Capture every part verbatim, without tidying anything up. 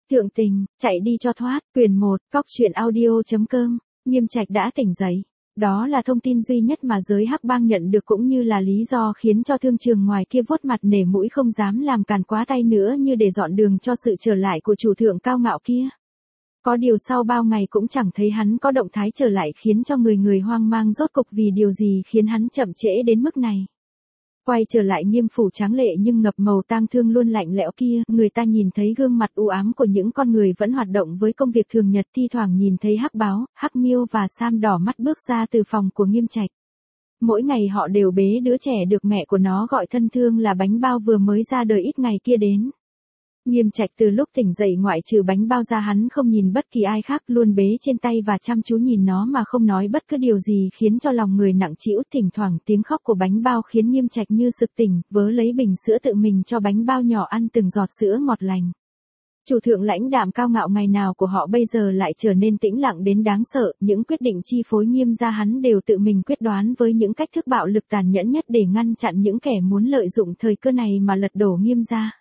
Thượng tình, chạy đi cho thoát, quyển một, cóc truyện audio.com, Nghiêm Trạch đã tỉnh dậy. Đó là thông tin duy nhất mà giới hắc bang nhận được cũng như là lý do khiến cho thương trường ngoài kia vuốt mặt nể mũi không dám làm càn quá tay nữa như để dọn đường cho sự trở lại của chủ thượng cao ngạo kia. Có điều sau bao ngày cũng chẳng thấy hắn có động thái trở lại khiến cho người người hoang mang rốt cục vì điều gì khiến hắn chậm trễ đến mức này. Quay trở lại Nghiêm phủ tráng lệ nhưng ngập màu tang thương luôn lạnh lẽo kia, người ta nhìn thấy gương mặt u ám của những con người vẫn hoạt động với công việc thường nhật, thi thoảng nhìn thấy Hắc Báo, Hắc Miêu và Sam đỏ mắt bước ra từ phòng của Nghiêm Trạch. Mỗi ngày họ đều bế đứa trẻ được mẹ của nó gọi thân thương là Bánh Bao vừa mới ra đời ít ngày kia đến. Nghiêm Trạch từ lúc tỉnh dậy ngoại trừ Bánh Bao ra hắn không nhìn bất kỳ ai khác, luôn bế trên tay và chăm chú nhìn nó mà không nói bất cứ điều gì khiến cho lòng người nặng trĩu. Thỉnh thoảng tiếng khóc của Bánh Bao khiến Nghiêm Trạch như sực tỉnh, vớ lấy bình sữa tự mình cho Bánh Bao nhỏ ăn từng giọt sữa ngọt lành. Chủ thượng lãnh đạm cao ngạo ngày nào của họ bây giờ lại trở nên tĩnh lặng đến đáng sợ, những quyết định chi phối Nghiêm gia hắn đều tự mình quyết đoán với những cách thức bạo lực tàn nhẫn nhất để ngăn chặn những kẻ muốn lợi dụng thời cơ này mà lật đổ Nghiêm gia.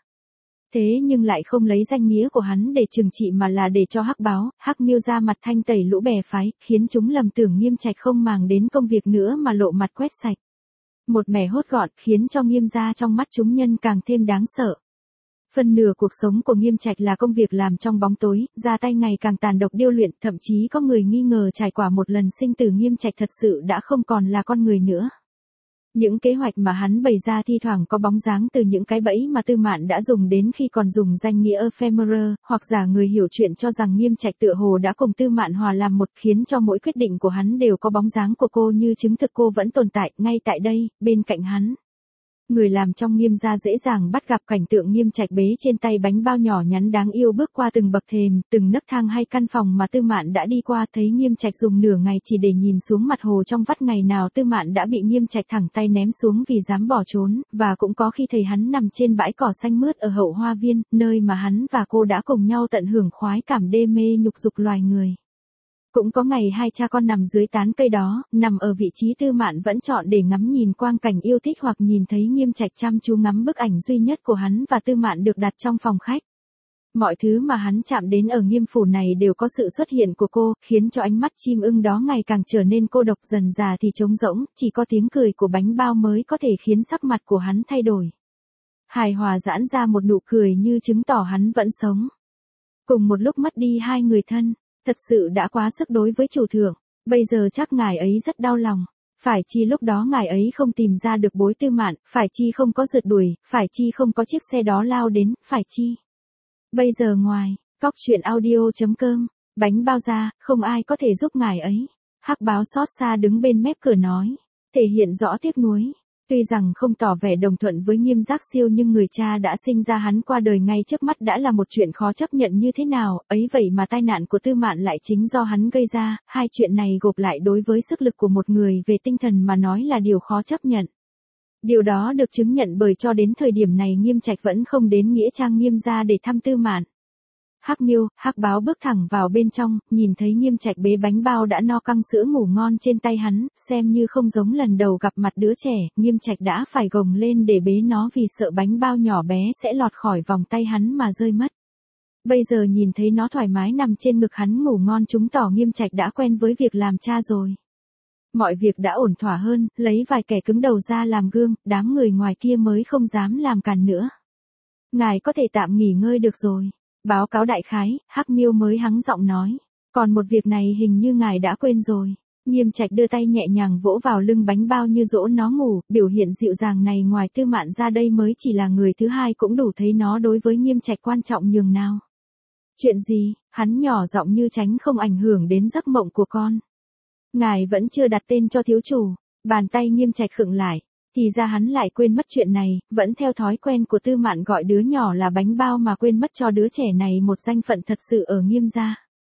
Thế nhưng lại không lấy danh nghĩa của hắn để trừng trị mà là để cho Hắc Báo, Hắc Miêu ra mặt thanh tẩy lũ bè phái, khiến chúng lầm tưởng Nghiêm Trạch không màng đến công việc nữa mà lộ mặt quét sạch. Một mẻ hốt gọn khiến cho Nghiêm gia trong mắt chúng nhân càng thêm đáng sợ. Phần nửa cuộc sống của Nghiêm Trạch là công việc làm trong bóng tối, ra tay ngày càng tàn độc điêu luyện, thậm chí có người nghi ngờ trải qua một lần sinh tử Nghiêm Trạch thật sự đã không còn là con người nữa. Những kế hoạch mà hắn bày ra thi thoảng có bóng dáng từ những cái bẫy mà Tư Mạn đã dùng đến khi còn dùng danh nghĩa ephemeral, hoặc giả người hiểu chuyện cho rằng Nghiêm Trạch tựa hồ đã cùng Tư Mạn hòa làm một, khiến cho mỗi quyết định của hắn đều có bóng dáng của cô như chứng thực cô vẫn tồn tại ngay tại đây, bên cạnh hắn. Người làm trong Nghiêm gia dễ dàng bắt gặp cảnh tượng Nghiêm Trạch bế trên tay Bánh Bao nhỏ nhắn đáng yêu bước qua từng bậc thềm, từng nấc thang hay căn phòng mà Tư Mạn đã đi qua, thấy Nghiêm Trạch dùng nửa ngày chỉ để nhìn xuống mặt hồ trong vắt, ngày nào Tư Mạn đã bị Nghiêm Trạch thẳng tay ném xuống vì dám bỏ trốn, và cũng có khi thấy hắn nằm trên bãi cỏ xanh mướt ở hậu hoa viên, nơi mà hắn và cô đã cùng nhau tận hưởng khoái cảm đê mê nhục dục loài người. Cũng có ngày hai cha con nằm dưới tán cây đó, nằm ở vị trí Tư Mạn vẫn chọn để ngắm nhìn quang cảnh yêu thích, hoặc nhìn thấy Nghiêm Trạch chăm chú ngắm bức ảnh duy nhất của hắn và Tư Mạn được đặt trong phòng khách. Mọi thứ mà hắn chạm đến ở Nghiêm phủ này đều có sự xuất hiện của cô, khiến cho ánh mắt chim ưng đó ngày càng trở nên cô độc, dần dà thì trống rỗng, chỉ có tiếng cười của Bánh Bao mới có thể khiến sắc mặt của hắn thay đổi. Hài hòa giãn ra một nụ cười như chứng tỏ hắn vẫn sống. Cùng một lúc mất đi hai người thân. Thật sự đã quá sức đối với chủ thượng, bây giờ chắc ngài ấy rất đau lòng. Phải chi lúc đó ngài ấy không tìm ra được bối Tư Mạn, phải chi không có rượt đuổi, phải chi không có chiếc xe đó lao đến, phải chi. Bây giờ ngoài, cóc truyện audio.com, Bánh Bao ra, không ai có thể giúp ngài ấy. Hắc Báo xót xa đứng bên mép cửa nói, thể hiện rõ tiếc nuối. Tuy rằng không tỏ vẻ đồng thuận với Nghiêm Giác Siêu nhưng người cha đã sinh ra hắn qua đời ngay trước mắt đã là một chuyện khó chấp nhận như thế nào, ấy vậy mà tai nạn của Tư Mạn lại chính do hắn gây ra, hai chuyện này gộp lại đối với sức lực của một người về tinh thần mà nói là điều khó chấp nhận. Điều đó được chứng nhận bởi cho đến thời điểm này Nghiêm Trạch vẫn không đến nghĩa trang Nghiêm gia để thăm Tư Mạn. Hắc Miêu, Hắc Báo bước thẳng vào bên trong, nhìn thấy Nghiêm Trạch bế Bánh Bao đã no căng sữa ngủ ngon trên tay hắn, xem như không giống lần đầu gặp mặt đứa trẻ, Nghiêm Trạch đã phải gồng lên để bế nó vì sợ Bánh Bao nhỏ bé sẽ lọt khỏi vòng tay hắn mà rơi mất. Bây giờ nhìn thấy nó thoải mái nằm trên ngực hắn ngủ ngon chứng tỏ Nghiêm Trạch đã quen với việc làm cha rồi. Mọi việc đã ổn thỏa hơn, lấy vài kẻ cứng đầu ra làm gương, đám người ngoài kia mới không dám làm càn nữa. Ngài có thể tạm nghỉ ngơi được rồi. Báo cáo đại khái, Hắc Miêu mới hắng giọng nói. Còn một việc này hình như ngài đã quên rồi. Nghiêm Trạch đưa tay nhẹ nhàng vỗ vào lưng Bánh Bao như dỗ nó ngủ, biểu hiện dịu dàng này ngoài Tư Mạn ra đây mới chỉ là người thứ hai cũng đủ thấy nó đối với Nghiêm Trạch quan trọng nhường nào. Chuyện gì? Hắn nhỏ giọng như tránh không ảnh hưởng đến giấc mộng của con. Ngài vẫn chưa đặt tên cho thiếu chủ. Bàn tay Nghiêm Trạch khựng lại. Thì ra hắn lại quên mất chuyện này, vẫn theo thói quen của Tư Mạn gọi đứa nhỏ là Bánh Bao mà quên mất cho đứa trẻ này một danh phận thật sự ở Nghiêm gia.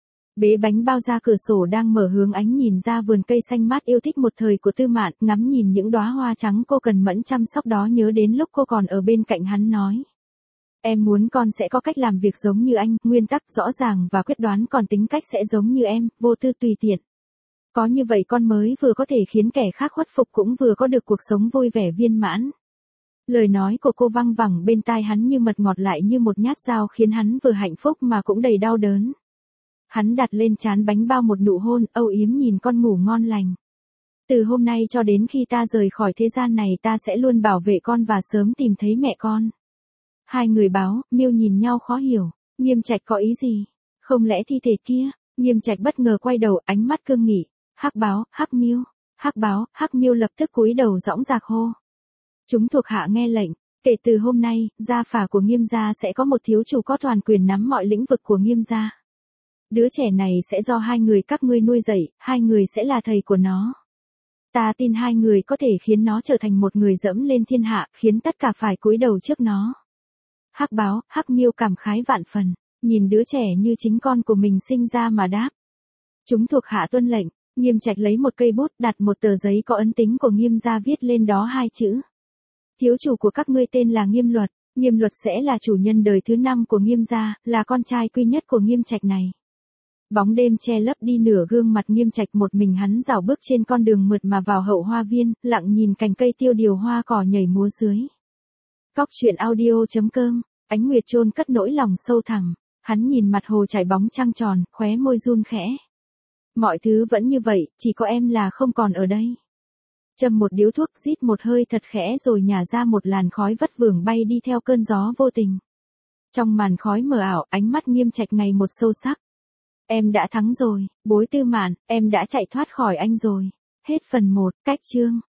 Bế Bánh Bao ra cửa sổ đang mở hướng ánh nhìn ra vườn cây xanh mát yêu thích một thời của Tư Mạn, ngắm nhìn những đóa hoa trắng cô cần mẫn chăm sóc đó, nhớ đến lúc cô còn ở bên cạnh hắn nói. Em muốn con sẽ có cách làm việc giống như anh, nguyên tắc rõ ràng và quyết đoán, còn tính cách sẽ giống như em, vô tư tùy tiện. Có như vậy con mới vừa có thể khiến kẻ khác khuất phục cũng vừa có được cuộc sống vui vẻ viên mãn. Lời nói của cô văng vẳng bên tai hắn như mật ngọt lại như một nhát dao khiến hắn vừa hạnh phúc mà cũng đầy đau đớn. Hắn đặt lên trán bánh bao một nụ hôn, âu yếm nhìn con ngủ ngon lành. Từ hôm nay cho đến khi ta rời khỏi thế gian này ta sẽ luôn bảo vệ con và sớm tìm thấy mẹ con. Hai người Báo, Miêu nhìn nhau khó hiểu, Nghiêm Trạch có ý gì? Không lẽ thi thể kia? Nghiêm Trạch bất ngờ quay đầu, ánh mắt cương nghị. Hắc Báo, Hắc Miêu. Hắc Báo, Hắc Miêu lập tức cúi đầu dõng dạc hô. Chúng thuộc hạ nghe lệnh, kể từ hôm nay, gia phả của Nghiêm gia sẽ có một thiếu chủ có toàn quyền nắm mọi lĩnh vực của Nghiêm gia. Đứa trẻ này sẽ do hai người các ngươi nuôi dạy, hai người sẽ là thầy của nó. Ta tin hai người có thể khiến nó trở thành một người dẫm lên thiên hạ, khiến tất cả phải cúi đầu trước nó. Hắc Báo, Hắc Miêu cảm khái vạn phần, nhìn đứa trẻ như chính con của mình sinh ra mà đáp. Chúng thuộc hạ tuân lệnh. Nghiêm Trạch lấy một cây bút đặt một tờ giấy có ấn tính của Nghiêm gia viết lên đó hai chữ. Thiếu chủ của các ngươi tên là Nghiêm Luật, Nghiêm Luật sẽ là chủ nhân đời thứ năm của Nghiêm gia, là con trai duy nhất của Nghiêm Trạch này. Bóng đêm che lấp đi nửa gương mặt Nghiêm Trạch, một mình hắn dạo bước trên con đường mượt mà vào hậu hoa viên, lặng nhìn cành cây tiêu điều hoa cỏ nhảy múa dưới. Cóc truyện audio chấm com, Ánh Nguyệt chôn cất nỗi lòng sâu thẳm, hắn nhìn mặt hồ chảy bóng trăng tròn, khóe môi run khẽ. Mọi thứ vẫn như vậy, chỉ có em là không còn ở đây. Châm một điếu thuốc, rít một hơi thật khẽ rồi nhả ra một làn khói vất vưởng bay đi theo cơn gió vô tình. Trong màn khói mờ ảo, ánh mắt Nghiêm Trạch ngày một sâu sắc. Em đã thắng rồi, Bối Tư Mạn, em đã chạy thoát khỏi anh rồi. Hết phần một, cách chương.